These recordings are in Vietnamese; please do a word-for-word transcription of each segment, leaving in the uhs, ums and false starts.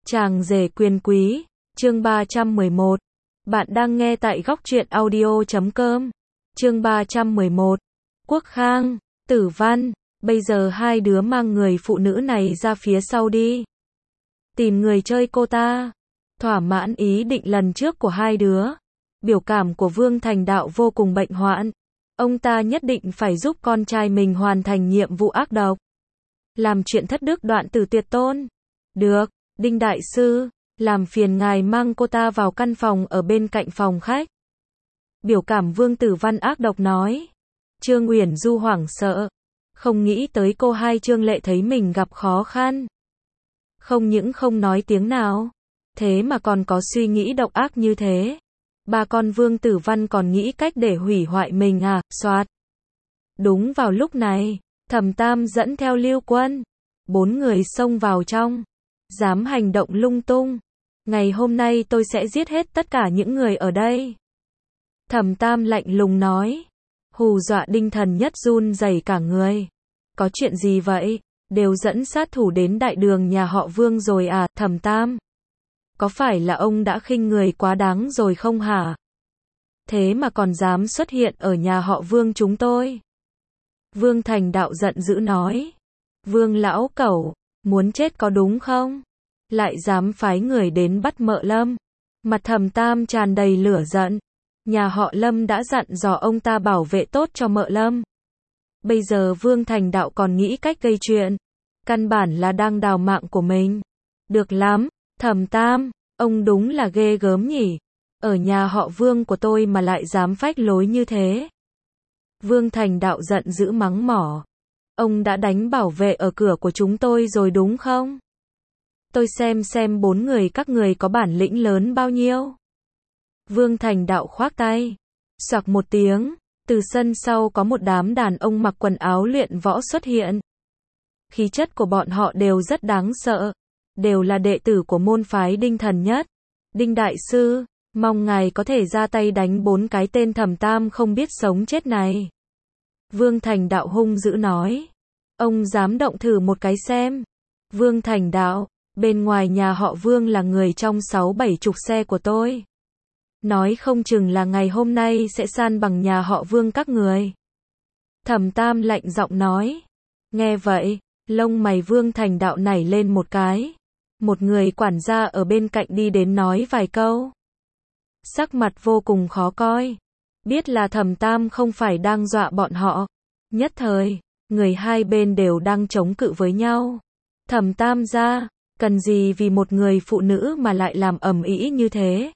Chàng rể quyền quý, chương ba trăm mười một. Bạn đang nghe tại góc truyện audio chấm com. Chương ba trăm mười một. Quốc Khang, Tử Văn, bây giờ hai đứa mang người phụ nữ này ra phía sau đi. Tìm người chơi cô ta. Thỏa mãn ý định lần trước của hai đứa. Biểu cảm của Vương Thành Đạo vô cùng bệnh hoạn. Ông ta nhất định phải giúp con trai mình hoàn thành nhiệm vụ ác độc. Làm chuyện thất đức đoạn tử tuyệt tôn. Được, Đinh Đại Sư, làm phiền ngài mang cô ta vào căn phòng ở bên cạnh phòng khách. Biểu cảm Vương Tử Văn ác độc nói. Trương Uyển Du hoảng sợ. Không nghĩ tới cô hai Trương Lệ thấy mình gặp khó khăn. Không những không nói tiếng nào. Thế mà còn có suy nghĩ độc ác như thế. Ba con Vương Tử Văn còn nghĩ cách để hủy hoại mình à, soạt. Đúng vào lúc này, Thẩm Tam dẫn theo Lưu Quân. Bốn người xông vào trong. Dám hành động lung tung. Ngày hôm nay tôi sẽ giết hết tất cả những người ở đây. Thẩm Tam lạnh lùng nói. Hù dọa Đinh Thần Nhất run rẩy cả người. Có chuyện gì vậy? Đều dẫn sát thủ đến đại đường nhà họ Vương rồi à, Thẩm Tam? Có phải là ông đã khinh người quá đáng rồi không hả? Thế mà còn dám xuất hiện ở nhà họ Vương chúng tôi. Vương Thành Đạo giận dữ nói. Vương lão cẩu, muốn chết có đúng không? Lại dám phái người đến bắt Mợ Lâm. Mặt Thẩm Tam tràn đầy lửa giận. Nhà họ Lâm đã dặn dò ông ta bảo vệ tốt cho Mợ Lâm. Bây giờ Vương Thành Đạo còn nghĩ cách gây chuyện. Căn bản là đang đào mạng của mình. Được lắm, Thẩm Tam, ông đúng là ghê gớm nhỉ. Ở nhà họ Vương của tôi mà lại dám phách lối như thế. Vương Thành Đạo giận dữ mắng mỏ. Ông đã đánh bảo vệ ở cửa của chúng tôi rồi đúng không? Tôi xem xem bốn người các người có bản lĩnh lớn bao nhiêu. Vương Thành Đạo khoác tay. Xoạc một tiếng, từ sân sau có một đám đàn ông mặc quần áo luyện võ xuất hiện. Khí chất của bọn họ đều rất đáng sợ. Đều là đệ tử của môn phái Đinh Thần Nhất. Đinh Đại Sư, mong ngài có thể ra tay đánh bốn cái tên Thẩm Tam không biết sống chết này. Vương Thành Đạo hung dữ nói. Ông dám động thử một cái xem. Vương Thành Đạo, bên ngoài nhà họ Vương là người trong sáu bảy chục xe của tôi. Nói không chừng là ngày hôm nay sẽ san bằng nhà họ Vương các người. Thẩm Tam lạnh giọng nói. Nghe vậy, lông mày Vương Thành Đạo nảy lên một cái. Một người quản gia ở bên cạnh đi đến nói vài câu. Sắc mặt vô cùng khó coi. Biết là Thẩm Tam không phải đang dọa bọn họ. Nhất thời, người hai bên đều đang chống cự với nhau. Thẩm Tam gia, cần gì vì một người phụ nữ mà lại làm ầm ĩ như thế?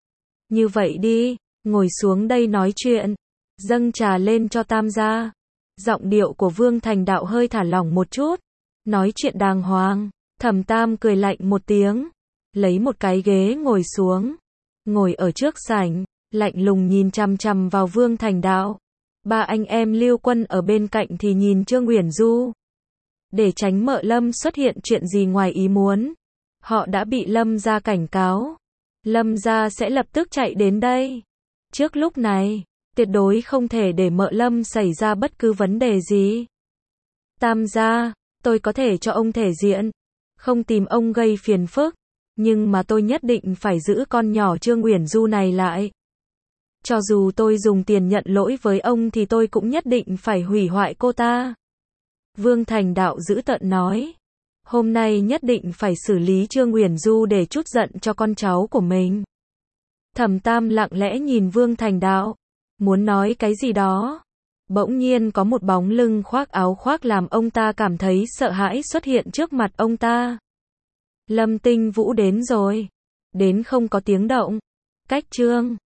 Như vậy đi, ngồi xuống đây nói chuyện. Dâng trà lên cho Tam gia. Giọng điệu của Vương Thành Đạo hơi thả lỏng một chút. Nói chuyện đàng hoàng. Thẩm Tam cười lạnh một tiếng. Lấy một cái ghế ngồi xuống. Ngồi ở trước sảnh, lạnh lùng nhìn chằm chằm vào Vương Thành Đạo. Ba anh em Lưu Quân ở bên cạnh thì nhìn Trương Uyển Du. Để tránh Mợ Lâm xuất hiện chuyện gì ngoài ý muốn. Họ đã bị Lâm gia cảnh cáo. Lâm gia sẽ lập tức chạy đến đây. Trước lúc này, tuyệt đối không thể để Mợ Lâm xảy ra bất cứ vấn đề gì. Tam gia, tôi có thể cho ông thể diện. Không tìm ông gây phiền phức. Nhưng mà tôi nhất định phải giữ con nhỏ Trương Uyển Du này lại. Cho dù tôi dùng tiền nhận lỗi với ông thì tôi cũng nhất định phải hủy hoại cô ta. Vương Thành Đạo dữ tợn nói. Hôm nay nhất định phải xử lý Trương Uyển Du để trút giận cho con cháu của mình. Thẩm Tam lặng lẽ nhìn Vương Thành Đạo. Muốn nói cái gì đó. Bỗng nhiên có một bóng lưng khoác áo khoác làm ông ta cảm thấy sợ hãi xuất hiện trước mặt ông ta. Lâm Tinh Vũ đến rồi. Đến không có tiếng động. Cách Trương